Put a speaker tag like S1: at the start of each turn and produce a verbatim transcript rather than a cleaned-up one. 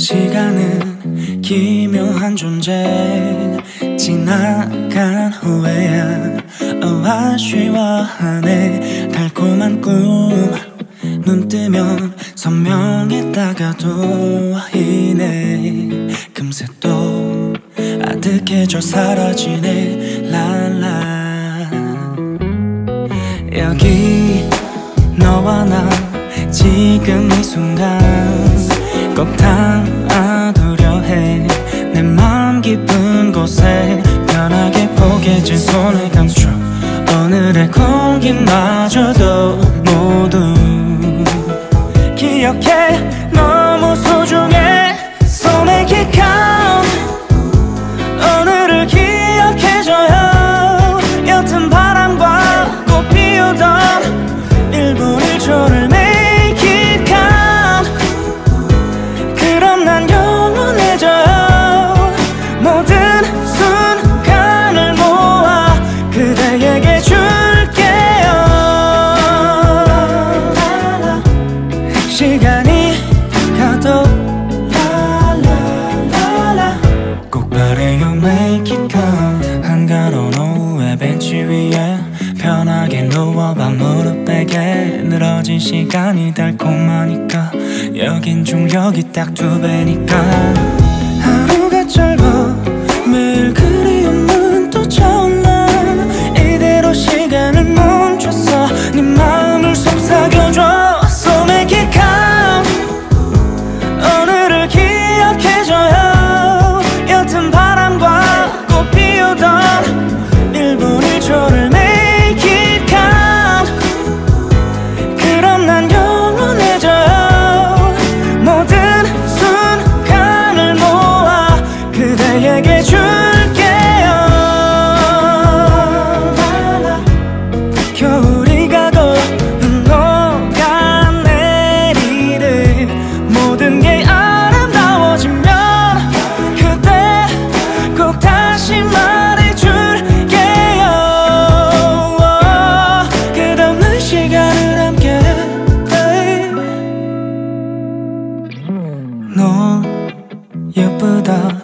S1: 시간은 기묘한 존재. 지나간 후에야 oh, 아쉬워하네. 달콤한 꿈 눈 뜨면 선명했다가도 희네. 금세 또 아득해져 사라지네. 랄라. 여기 너와 나 지금 이 순간 꼭 담아두려 해. 내 맘 깊은 곳에 편하게 포개진 손을 감춰. 오늘의 공기마저도 모두 기억해. 너무 소중해. So make it count. 오늘을 기억해줘요. 옅은 바람과 꽃 피우던 일 분 일 초를 make it count. 그럼 난 영원해져요. 모든 순간을 모아 그대에게 줄게요. 시간이 가도 꼭 바래요 make it count. 한가로운 오후에 벤치 위에 편하게 누워봐. 무릎 베개 늘어진 시간이 달콤하니까 여긴 중력이 딱 두 배니까. 하루가 짧아 매일 그리움은 또 차올라. 이대로 시간을 멈췄어. 네 마음을 속삭여줘. So make it count. 오늘을 기억해줘요. 옅은 바람과 꽃 피우던 일 분 일 초를 make it count. 그럼 난 영원해져요. 모든 순간을 모아 그대에게 줄게요. 겨울이 가고 눈 녹아내리듯 모든 게 아름다워지면 그때 꼭 다시 말해줄게요. 끝없는 시간을 함께. 너 예쁘다